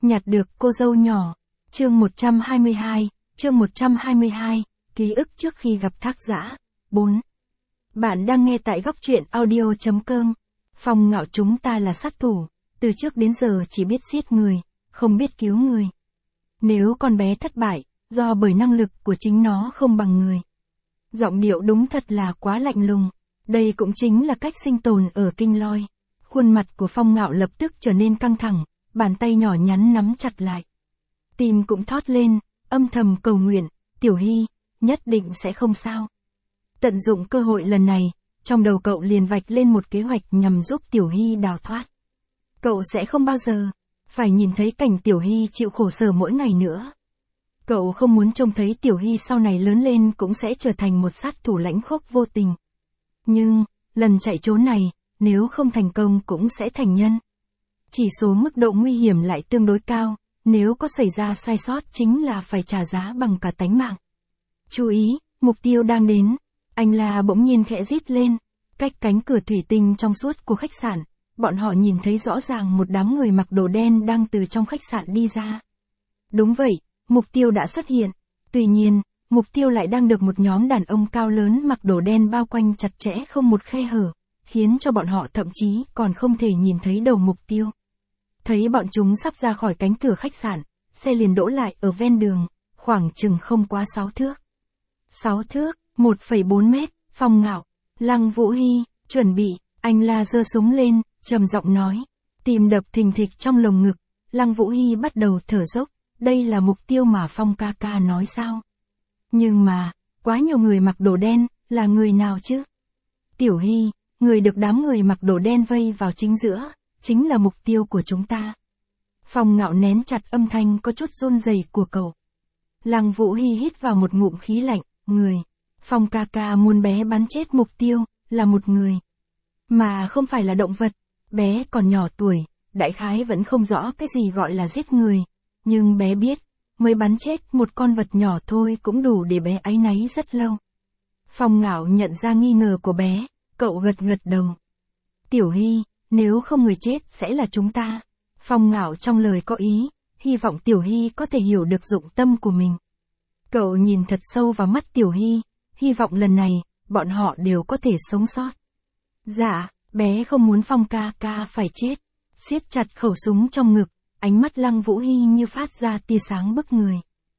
Nhặt được cô dâu nhỏ. Chương 122, chương 122, ký ức trước khi gặp Thác Giã. 4. Bạn đang nghe tại góc truyện audio.com. Phong Ngạo chúng ta là sát thủ, từ trước đến giờ chỉ biết giết người, không biết cứu người. Nếu con bé thất bại, do bởi năng lực của chính nó không bằng người. Giọng điệu đúng thật là quá lạnh lùng, đây cũng chính là cách sinh tồn ở Kinh Loi. Khuôn mặt của Phong Ngạo lập tức trở nên căng thẳng, bàn tay nhỏ nhắn nắm chặt lại. Tim cũng thót lên, âm thầm cầu nguyện, Tiểu Hy, nhất định sẽ không sao. Tận dụng cơ hội lần này, trong đầu cậu liền vạch lên một kế hoạch nhằm giúp Tiểu Hy đào thoát. Cậu sẽ không bao giờ phải nhìn thấy cảnh Tiểu Hy chịu khổ sở mỗi ngày nữa. Cậu không muốn trông thấy Tiểu Hy sau này lớn lên cũng sẽ trở thành một sát thủ lãnh khốc vô tình. Nhưng, lần chạy trốn này, nếu không thành công cũng sẽ thành nhân. Chỉ số mức độ nguy hiểm lại tương đối cao, nếu có xảy ra sai sót chính là phải trả giá bằng cả tánh mạng. Chú ý, mục tiêu đang đến. Anh La bỗng nhiên khẽ rít lên, cách cánh cửa thủy tinh trong suốt của khách sạn, bọn họ nhìn thấy rõ ràng một đám người mặc đồ đen đang từ trong khách sạn đi ra. Đúng vậy, mục tiêu đã xuất hiện. Tuy nhiên, mục tiêu lại đang được một nhóm đàn ông cao lớn mặc đồ đen bao quanh chặt chẽ không một khe hở, khiến cho bọn họ thậm chí còn không thể nhìn thấy đầu mục tiêu. Thấy bọn chúng sắp ra khỏi cánh cửa khách sạn, xe liền đỗ lại ở ven đường, khoảng chừng không quá 6 thước. 6 thước, 1,4 mét, Phong Ngạo, Lăng Vũ Hy, chuẩn bị, anh La giơ súng lên, trầm giọng nói. Tim đập thình thịch trong lồng ngực, Lăng Vũ Hy bắt đầu thở dốc, đây là mục tiêu mà Phong ca ca nói sao? Nhưng mà, quá nhiều người mặc đồ đen, là người nào chứ? Tiểu Hy, người được đám người mặc đồ đen vây vào chính giữa, chính là mục tiêu của chúng ta. Phong Ngạo nén chặt âm thanh có chút run rẩy của cậu. Lăng Vũ Hy hít vào một ngụm khí lạnh, người. Phong ca ca muốn bé bắn chết mục tiêu, là một người. Mà không phải là động vật, bé còn nhỏ tuổi, đại khái vẫn không rõ cái gì gọi là giết người. Nhưng bé biết, mới bắn chết một con vật nhỏ thôi cũng đủ để bé áy náy rất lâu. Phong Ngạo nhận ra nghi ngờ của bé, cậu gật gật đầu. Tiểu Hy, nếu không người chết sẽ là chúng ta. Phong Ngạo trong lời có ý, hy vọng Tiểu Hy có thể hiểu được dụng tâm của mình. Cậu nhìn thật sâu vào mắt Tiểu Hy, hy vọng lần này, bọn họ đều có thể sống sót. Dạ, bé không muốn Phong ca ca phải chết. Siết chặt khẩu súng trong ngực, ánh mắt Lăng Vũ Hy như phát ra tia sáng bức người.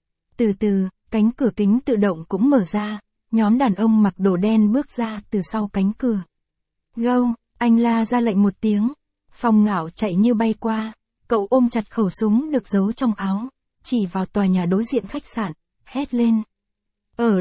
Từ từ, cánh cửa kính tự động cũng mở ra, nhóm đàn ông mặc đồ đen bước ra từ sau cánh cửa. Gâu, anh La ra lệnh một tiếng. Phong Ngạo chạy như bay qua, cậu ôm chặt khẩu súng được giấu trong áo, chỉ vào tòa nhà đối diện khách sạn, hét lên. Ở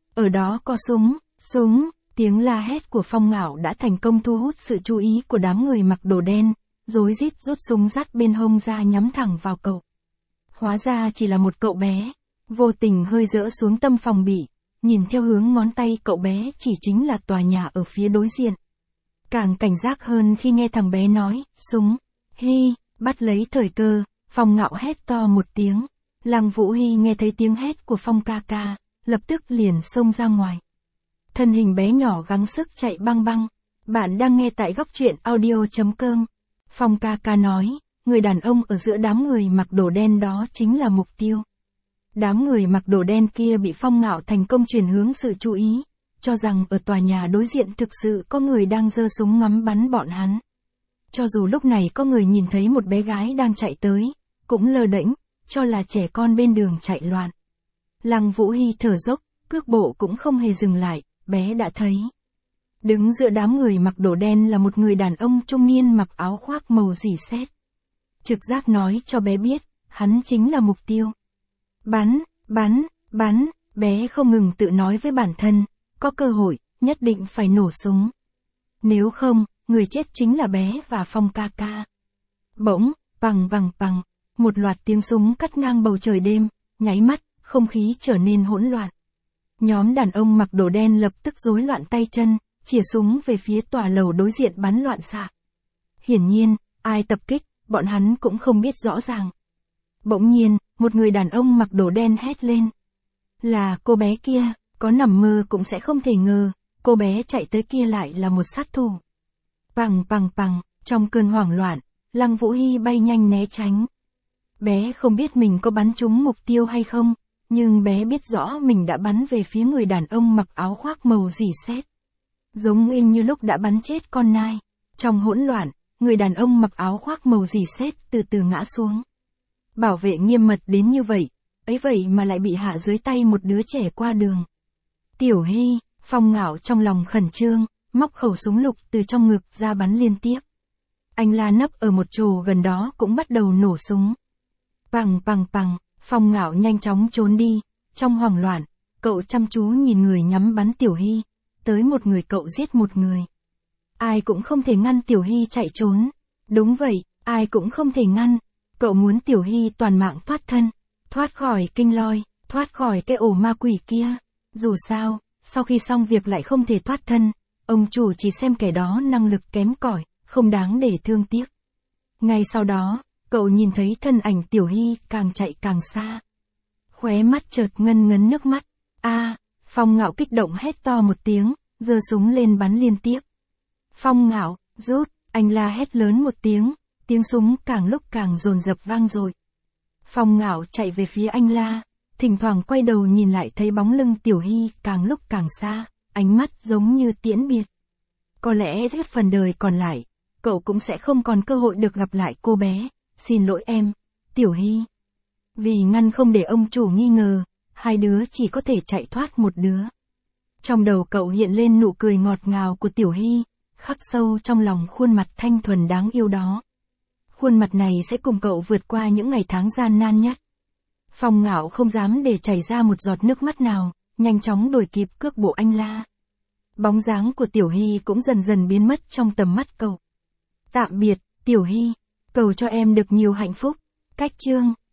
đó có súng, tiếng la hét của Phong Ngạo đã thành công thu hút sự chú ý của đám người mặc đồ đen, rối rít rút súng dắt bên hông ra nhắm thẳng vào cậu. Hóa ra chỉ là một cậu bé, vô tình hơi dỡ xuống tâm phòng bị, nhìn theo hướng ngón tay cậu bé chỉ chính là tòa nhà ở phía đối diện. Càng cảnh giác hơn khi nghe thằng bé nói, súng. Hy, bắt lấy thời cơ, Phong Ngạo hét to một tiếng. Lăng Vũ Hy nghe thấy tiếng hét của Phong ca ca, lập tức liền xông ra ngoài. Thân hình bé nhỏ gắng sức chạy băng băng. Bạn đang nghe tại góc truyện audio.com. Phong ca ca nói, người đàn ông ở giữa đám người mặc đồ đen đó chính là mục tiêu. Đám người mặc đồ đen kia bị Phong Ngạo thành công chuyển hướng sự chú ý, cho rằng ở tòa nhà đối diện thực sự có người đang giơ súng ngắm bắn bọn hắn. Cho dù lúc này có người nhìn thấy một bé gái đang chạy tới, cũng lơ đễnh, cho là trẻ con bên đường chạy loạn. Lăng Vũ Hy thở dốc, cước bộ cũng không hề dừng lại, bé đã thấy. Đứng giữa đám người mặc đồ đen là một người đàn ông trung niên mặc áo khoác màu rỉ sét. Trực giác nói cho bé biết, hắn chính là mục tiêu. Bắn, bé không ngừng tự nói với bản thân, có cơ hội, nhất định phải nổ súng. Nếu không, người chết chính là bé và Phong ca ca. Bỗng, pằng, một loạt tiếng súng cắt ngang bầu trời đêm, nháy mắt, không khí trở nên hỗn loạn. Nhóm đàn ông mặc đồ đen lập tức rối loạn tay chân, chĩa súng về phía tòa lầu đối diện bắn loạn xạ. Hiển nhiên, ai tập kích, bọn hắn cũng không biết rõ ràng. Bỗng nhiên, một người đàn ông mặc đồ đen hét lên. Là cô bé kia, có nằm mơ cũng sẽ không thể ngờ, cô bé chạy tới kia lại là một sát thủ. Pằng, trong cơn hoảng loạn, Lăng Vũ Hy bay nhanh né tránh. Bé không biết mình có bắn trúng mục tiêu hay không, nhưng bé biết rõ mình đã bắn về phía người đàn ông mặc áo khoác màu rỉ sét. Giống y như lúc đã bắn chết con nai. Trong hỗn loạn, người đàn ông mặc áo khoác màu rỉ sét từ từ ngã xuống. Bảo vệ nghiêm mật đến như vậy, ấy vậy mà lại bị hạ dưới tay một đứa trẻ qua đường. Tiểu Hy, Phong Ngạo trong lòng khẩn trương, móc khẩu súng lục từ trong ngực ra bắn liên tiếp. Anh La nấp ở một chỗ gần đó cũng bắt đầu nổ súng. Pằng pằng pằng, Phong Ngạo nhanh chóng trốn đi. Trong hoảng loạn, cậu chăm chú nhìn người nhắm bắn Tiểu Hy. Tới một người cậu giết một người. Ai cũng không thể ngăn Tiểu Hy chạy trốn. Đúng vậy, ai cũng không thể ngăn. Cậu muốn Tiểu Hy toàn mạng thoát thân, thoát khỏi kinh lôi, thoát khỏi cái ổ ma quỷ kia. Dù sao, sau khi xong việc lại không thể thoát thân, ông chủ chỉ xem kẻ đó năng lực kém cỏi, không đáng để thương tiếc. Ngay sau đó, cậu nhìn thấy thân ảnh Tiểu Hy càng chạy càng xa. Khóe mắt chợt ngân ngấn nước mắt. Phong Ngạo kích động hét to một tiếng, giơ súng lên bắn liên tiếp. Phong Ngạo, rút, anh La hét lớn một tiếng, tiếng súng càng lúc càng dồn dập vang dội. Phong Ngạo chạy về phía anh La, thỉnh thoảng quay đầu nhìn lại thấy bóng lưng Tiểu Hy càng lúc càng xa, ánh mắt giống như tiễn biệt. Có lẽ hết phần đời còn lại, cậu cũng sẽ không còn cơ hội được gặp lại cô bé. Xin lỗi em, Tiểu Hy. Vì ngăn không để ông chủ nghi ngờ, hai đứa chỉ có thể chạy thoát một đứa. Trong đầu cậu hiện lên nụ cười ngọt ngào của Tiểu Hy, khắc sâu trong lòng khuôn mặt thanh thuần đáng yêu đó. Khuôn mặt này sẽ cùng cậu vượt qua những ngày tháng gian nan nhất. Phong Ngạo không dám để chảy ra một giọt nước mắt nào, nhanh chóng đuổi kịp cước bộ anh La. Bóng dáng của Tiểu Hy cũng dần dần biến mất trong tầm mắt cậu. Tạm biệt, Tiểu Hy. Cầu cho em được nhiều hạnh phúc. Cách chương